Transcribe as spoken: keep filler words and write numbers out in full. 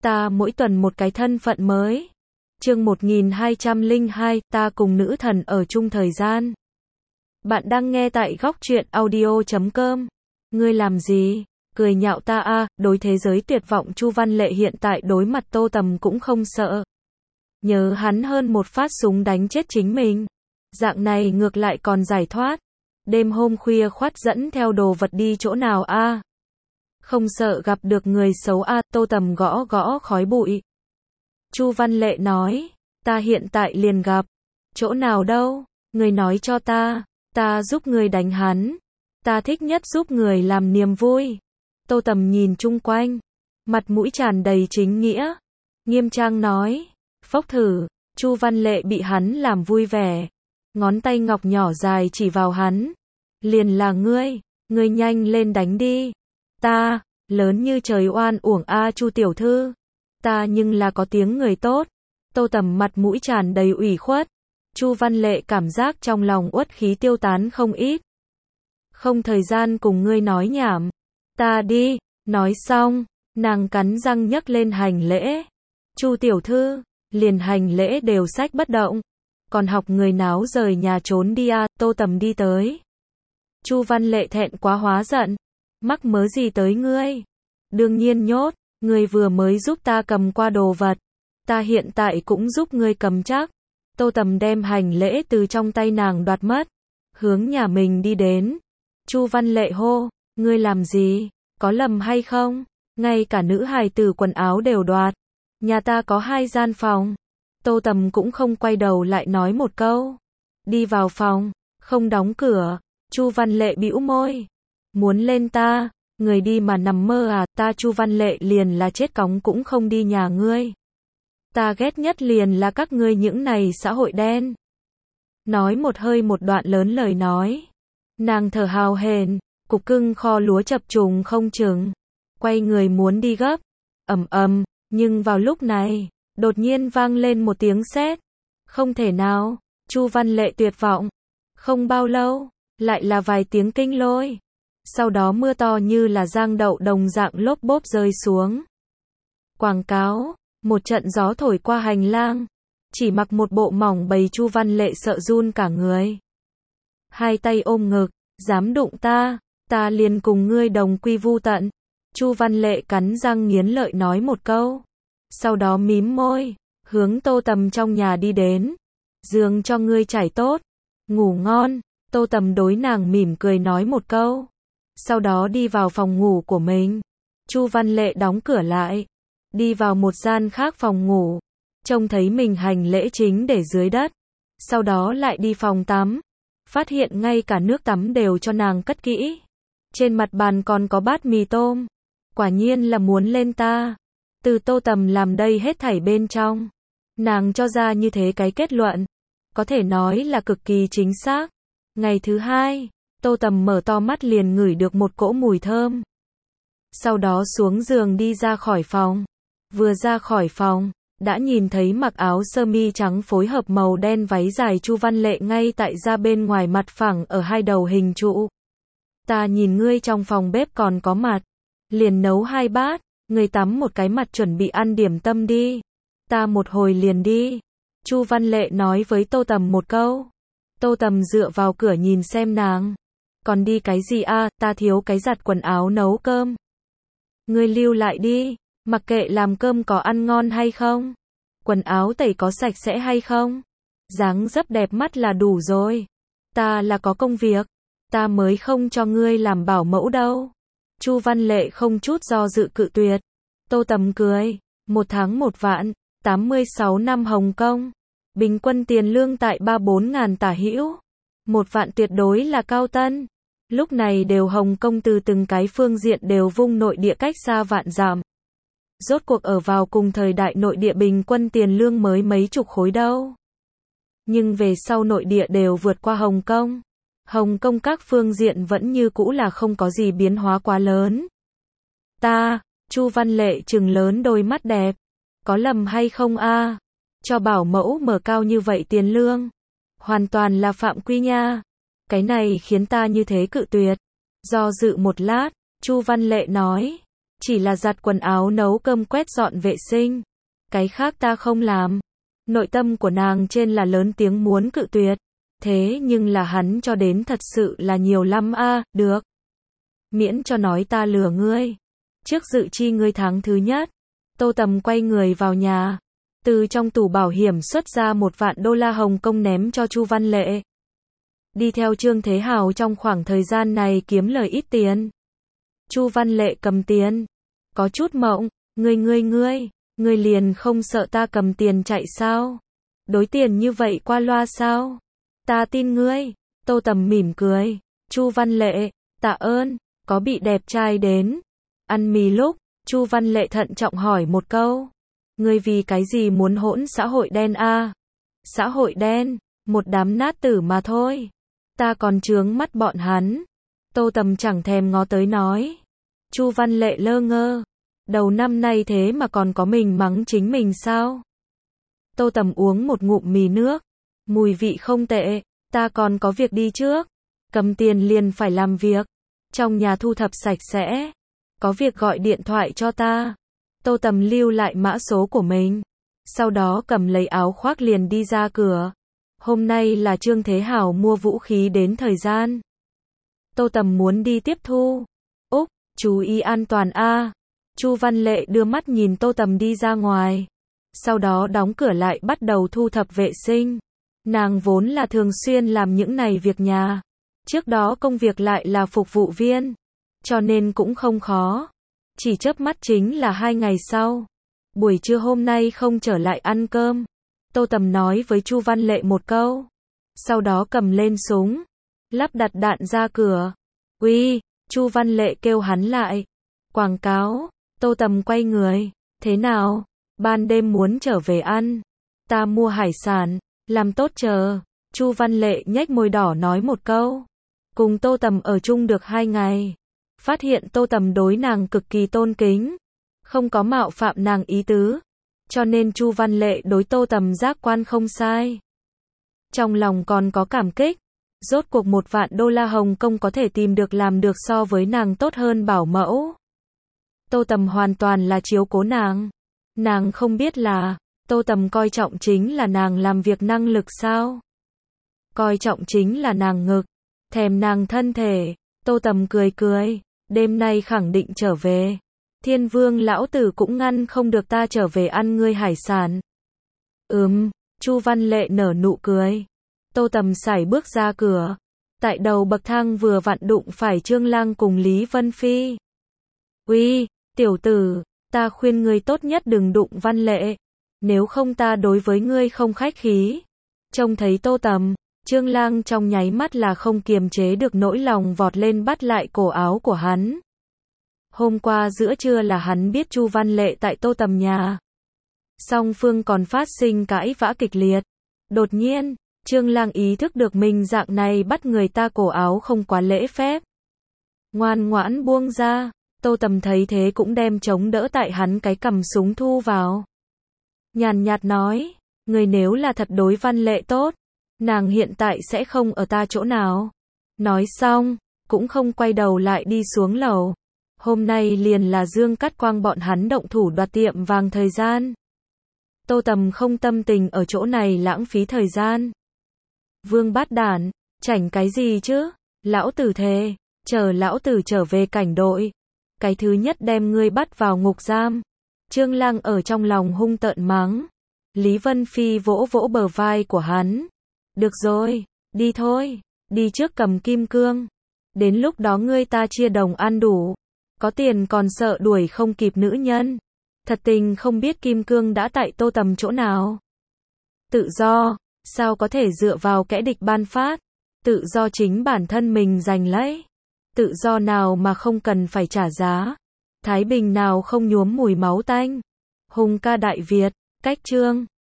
Ta mỗi tuần một cái thân phận mới. Chương một nghìn hai trăm lẻ hai, ta cùng nữ thần ở chung thời gian. Bạn đang nghe tại góc truyện audio chấm com. Ngươi làm gì? Cười nhạo ta a, đối thế giới tuyệt vọng Chu Văn Lệ hiện tại đối mặt Tô Tầm cũng không sợ. Nhớ hắn hơn một phát súng đánh chết chính mình. Dạng này ngược lại còn giải thoát. Đêm hôm khuya khoắt dẫn theo đồ vật đi chỗ nào a? Không sợ gặp được người xấu a? Tô Tầm gõ gõ khói bụi. Chu Văn Lệ nói, ta hiện tại liền gặp. Chỗ nào đâu? Người nói cho ta, ta giúp người đánh hắn. Ta thích nhất giúp người làm niềm vui. Tô Tầm nhìn chung quanh, mặt mũi tràn đầy chính nghĩa. Nghiêm trang nói, phốc thử. Chu Văn Lệ bị hắn làm vui vẻ. Ngón tay ngọc nhỏ dài chỉ vào hắn. Liền là ngươi, ngươi nhanh lên đánh đi. Ta, lớn như trời oan uổng a Chu tiểu thư. Ta nhưng là có tiếng người tốt. Tô Tầm mặt mũi tràn đầy ủy khuất. Chu Văn Lệ cảm giác trong lòng uất khí tiêu tán không ít. Không thời gian cùng ngươi nói nhảm. Ta đi, nói xong, nàng cắn răng nhấc lên hành lễ. Chu tiểu thư, liền hành lễ đều xách bất động. Còn học người náo rời nhà trốn đi a. Tô Tầm đi tới. Chu Văn Lệ thẹn quá hóa giận. Mắc mớ gì tới ngươi? Đương nhiên nhốt, ngươi vừa mới giúp ta cầm qua đồ vật. Ta hiện tại cũng giúp ngươi cầm chắc. Tô Tầm đem hành lễ từ trong tay nàng đoạt mất. Hướng nhà mình đi đến. Chu Văn Lệ hô, ngươi làm gì? Có lầm hay không? Ngay cả nữ hài tử quần áo đều đoạt. Nhà ta có hai gian phòng. Tô Tầm cũng không quay đầu lại nói một câu. Đi vào phòng, không đóng cửa. Chu Văn Lệ bĩu môi. Muốn lên ta, người đi mà nằm mơ à? Ta Chu Văn Lệ liền là chết cóng cũng không đi nhà ngươi. Ta ghét nhất liền là các ngươi những này xã hội đen. Nói một hơi một đoạn lớn lời nói. Nàng thở hào hển, cục cưng kho lúa chập trùng không chừng. Quay người muốn đi gấp. Ầm ầm, nhưng vào lúc này, đột nhiên vang lên một tiếng sét. Không thể nào, Chu Văn Lệ tuyệt vọng. Không bao lâu, lại là vài tiếng kinh lôi. Sau đó mưa to như là giang đậu đồng dạng lốp bốp rơi xuống. Quảng cáo, một trận gió thổi qua hành lang. Chỉ mặc một bộ mỏng bầy Chu Văn Lệ sợ run cả người. Hai tay ôm ngực, dám đụng ta, ta liền cùng ngươi đồng quy vu tận. Chu Văn Lệ cắn răng nghiến lợi nói một câu. Sau đó mím môi, hướng Tô Tầm trong nhà đi đến. Giường cho ngươi trải tốt, ngủ ngon. Tô Tầm đối nàng mỉm cười nói một câu. Sau đó đi vào phòng ngủ của mình. Chu Văn Lệ đóng cửa lại. Đi vào một gian khác phòng ngủ. Trông thấy mình hành lễ chính để dưới đất. Sau đó lại đi phòng tắm. Phát hiện ngay cả nước tắm đều cho nàng cất kỹ. Trên mặt bàn còn có bát mì tôm. Quả nhiên là muốn lên ta. Từ Tô Tầm làm đây hết thảy bên trong. Nàng cho ra như thế cái kết luận. Có thể nói là cực kỳ chính xác. Ngày thứ hai, Tô Tầm mở to mắt liền ngửi được một cỗ mùi thơm. Sau đó xuống giường đi ra khỏi phòng. Vừa ra khỏi phòng, đã nhìn thấy mặc áo sơ mi trắng phối hợp màu đen váy dài Chu Văn Lệ ngay tại ra bên ngoài mặt phẳng ở hai đầu hình trụ. Ta nhìn ngươi trong phòng bếp còn có mặt. Liền nấu hai bát, ngươi tắm một cái mặt chuẩn bị ăn điểm tâm đi. Ta một hồi liền đi. Chu Văn Lệ nói với Tô Tầm một câu. Tô Tầm dựa vào cửa nhìn xem nàng. Còn đi cái gì a? Ta thiếu cái giặt quần áo nấu cơm. Ngươi lưu lại đi, mặc kệ làm cơm có ăn ngon hay không. Quần áo tẩy có sạch sẽ hay không. Dáng dấp đẹp mắt là đủ rồi. Ta là có công việc. Ta mới không cho ngươi làm bảo mẫu đâu. Chu Văn Lệ không chút do dự cự tuyệt. Tô Tầm cười. Một tháng một vạn, tám mươi sáu năm Hồng Kông. Bình quân tiền lương tại ba bốn ngàn tả hữu. Một vạn tuyệt đối là cao tân. Lúc này đều Hồng Kông từ từng cái phương diện đều vung nội địa cách xa vạn dặm. Rốt cuộc ở vào cùng thời đại nội địa bình quân tiền lương mới mấy chục khối đâu. Nhưng về sau nội địa đều vượt qua Hồng Kông. Hồng Kông các phương diện vẫn như cũ là không có gì biến hóa quá lớn. Ta, Chu Văn Lệ trừng lớn đôi mắt đẹp. Có lầm hay không a? Cho bảo mẫu mở cao như vậy tiền lương. Hoàn toàn là phạm quy nha. Cái này khiến ta như thế cự tuyệt. Do dự một lát, Chu Văn Lệ nói. Chỉ là giặt quần áo, nấu cơm, quét dọn vệ sinh. Cái khác ta không làm. Nội tâm của nàng trên là lớn tiếng muốn cự tuyệt. Thế nhưng là hắn cho đến thật sự là nhiều lắm a, à, được. Miễn cho nói ta lừa ngươi. Trước dự chi ngươi tháng thứ nhất. Tô Tầm quay người vào nhà. Từ trong tủ bảo hiểm xuất ra một vạn đô la Hồng Kông ném cho Chu Văn Lệ. Đi theo Trương Thế Hào trong khoảng thời gian này kiếm lời ít tiền. Chu Văn Lệ cầm tiền. Có chút mộng. Ngươi ngươi ngươi. Ngươi liền không sợ ta cầm tiền chạy sao? Đối tiền như vậy qua loa sao? Ta tin ngươi. Tô Tầm mỉm cười. Chu Văn Lệ, tạ ơn. Có bị đẹp trai đến ăn mì lúc, Chu Văn Lệ thận trọng hỏi một câu. Ngươi vì cái gì muốn hỗn xã hội đen a? À? Xã hội đen, một đám nát tử mà thôi. Ta còn chướng mắt bọn hắn. Tô Tầm chẳng thèm ngó tới nói. Chu Văn Lệ lơ ngơ. Đầu năm nay thế mà còn có mình mắng chính mình sao? Tô Tầm uống một ngụm mì nước. Mùi vị không tệ, ta còn có việc đi trước. Cầm tiền liền phải làm việc. Trong nhà thu thập sạch sẽ. Có việc gọi điện thoại cho ta. Tô Tầm lưu lại mã số của mình. Sau đó cầm lấy áo khoác liền đi ra cửa. Hôm nay là Trương Thế Hào mua vũ khí đến thời gian. Tô Tầm muốn đi tiếp thu. Úc, chú ý an toàn a. Chu Văn Lệ đưa mắt nhìn Tô Tầm đi ra ngoài. Sau đó đóng cửa lại bắt đầu thu thập vệ sinh. Nàng vốn là thường xuyên làm những này việc nhà. Trước đó công việc lại là phục vụ viên. Cho nên cũng không khó. Chỉ chớp mắt chính là hai ngày sau. Buổi trưa hôm nay không trở lại ăn cơm. Tô Tầm nói với Chu Văn Lệ một câu. Sau đó cầm lên súng. Lắp đặt đạn ra cửa. Uy, Chu Văn Lệ kêu hắn lại. Quảng cáo. Tô Tầm quay người. Thế nào? Ban đêm muốn trở về ăn. Ta mua hải sản. Làm tốt chờ. Chu Văn Lệ nhếch môi đỏ nói một câu. Cùng Tô Tầm ở chung được hai ngày. Phát hiện Tô Tầm đối nàng cực kỳ tôn kính. Không có mạo phạm nàng ý tứ. Cho nên Chu Văn Lệ đối Tô Tầm giác quan không sai. Trong lòng còn có cảm kích. Rốt cuộc một vạn đô la Hồng Kông có thể tìm được làm được so với nàng tốt hơn bảo mẫu. Tô Tầm hoàn toàn là chiếu cố nàng. Nàng không biết là, Tô Tầm coi trọng chính là nàng làm việc năng lực sao? Coi trọng chính là nàng ngực, thèm nàng thân thể. Tô Tầm cười cười, đêm nay khẳng định trở về. Thiên Vương lão tử cũng ngăn không được ta trở về ăn ngươi hải sản. Ừm, Chu Văn Lệ nở nụ cười. Tô Tầm sải bước ra cửa. Tại đầu bậc thang vừa vặn đụng phải Trương Lang cùng Lý Vân Phi. Uy, tiểu tử, ta khuyên ngươi tốt nhất đừng đụng Văn Lệ. Nếu không ta đối với ngươi không khách khí. Trông thấy Tô Tầm, Trương Lang trong nháy mắt là không kiềm chế được nỗi lòng vọt lên bắt lại cổ áo của hắn. Hôm qua giữa trưa là hắn biết Chu Văn Lệ tại Tô Tầm nhà. Song phương còn phát sinh cãi vã kịch liệt. Đột nhiên, Trương Lang ý thức được mình dạng này bắt người ta cổ áo không quá lễ phép. Ngoan ngoãn buông ra. Tô Tầm thấy thế cũng đem chống đỡ tại hắn cái cầm súng thu vào. Nhàn nhạt nói, người nếu là thật đối Văn Lệ tốt, nàng hiện tại sẽ không ở ta chỗ nào. Nói xong, cũng không quay đầu lại đi xuống lầu. Hôm nay liền là Dương Cát Quang bọn hắn động thủ đoạt tiệm vàng thời gian. Tô Tầm không tâm tình ở chỗ này lãng phí thời gian. Vương bát đản, chảnh cái gì chứ? Lão tử thề, chờ lão tử trở về cảnh đội. Cái thứ nhất đem ngươi bắt vào ngục giam. Trương Lang ở trong lòng hung tợn mắng. Lý Vân Phi vỗ vỗ bờ vai của hắn. Được rồi, đi thôi, đi trước cầm kim cương. Đến lúc đó ngươi ta chia đồng ăn đủ. Có tiền còn sợ đuổi không kịp nữ nhân. Thật tình không biết kim cương đã tại Tô Tầm chỗ nào. Tự do, sao có thể dựa vào kẻ địch ban phát. Tự do chính bản thân mình giành lấy. Tự do nào mà không cần phải trả giá. Thái Bình nào không nhuốm mùi máu tanh. Hùng ca Đại Việt, cách chương